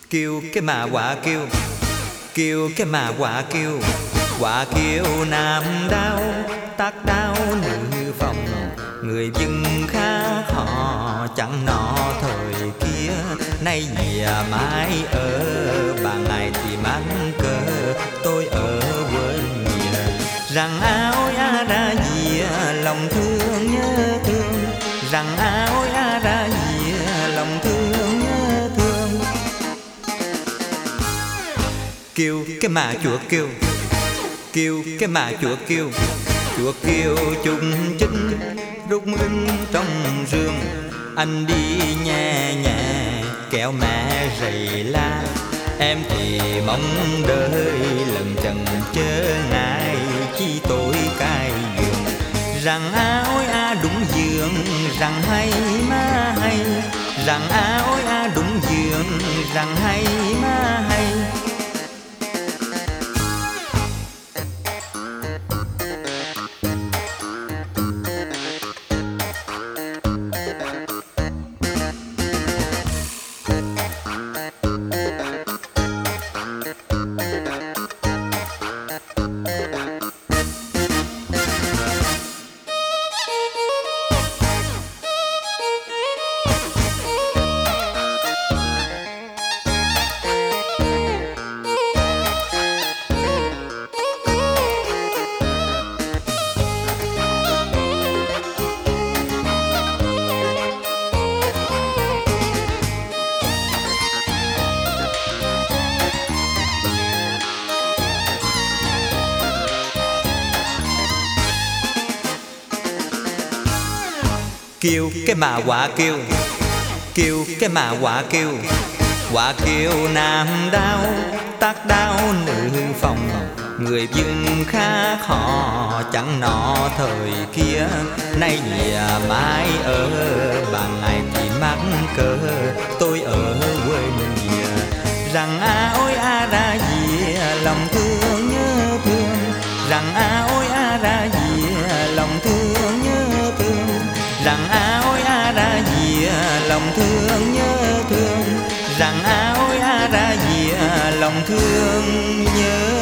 Kêu cái mà quả kêu, kêu cái mà quả kêu. Quả kêu nam đau tác đau nữ phòng, người dân khác họ chẳng nọ thời kia. Nay về mãi ở ban ngày thì mắc cờ, tôi ở quên nhà. Rằng áo ya ra gì lòng thương nhớ thương, rằng áo ya ra gì lòng thương nhớ thương. Kêu cái mà chuột kêu, kêu cái mà chuột kêu. Chuột kêu chung chinh rút minh trong rương. Anh đi nhẹ nhẹ kéo mẹ rầy la, em thì mong đợi lần trần chớ ngại chi tôi cai giường. Rằng áo a đúng giường, rằng hay má hay, rằng áo a đúng giường, rằng hay má hay. Kêu cái mà quả kêu, kêu cái mà quả kêu. Quả kêu nam đau tác đau nữ phòng, người dân khác họ chẳng nọ thời kia. Nay về mãi ở ban ngày thì mắc cờ, tôi ở quên nhà. Rằng áo a ra gì lòng thương nhớ thương, rằng áo a ra gì lòng thương nhớ thương, rằng áo a ra gì lòng thương nhớ thương, rằng áo a ra gì lòng thương nhớ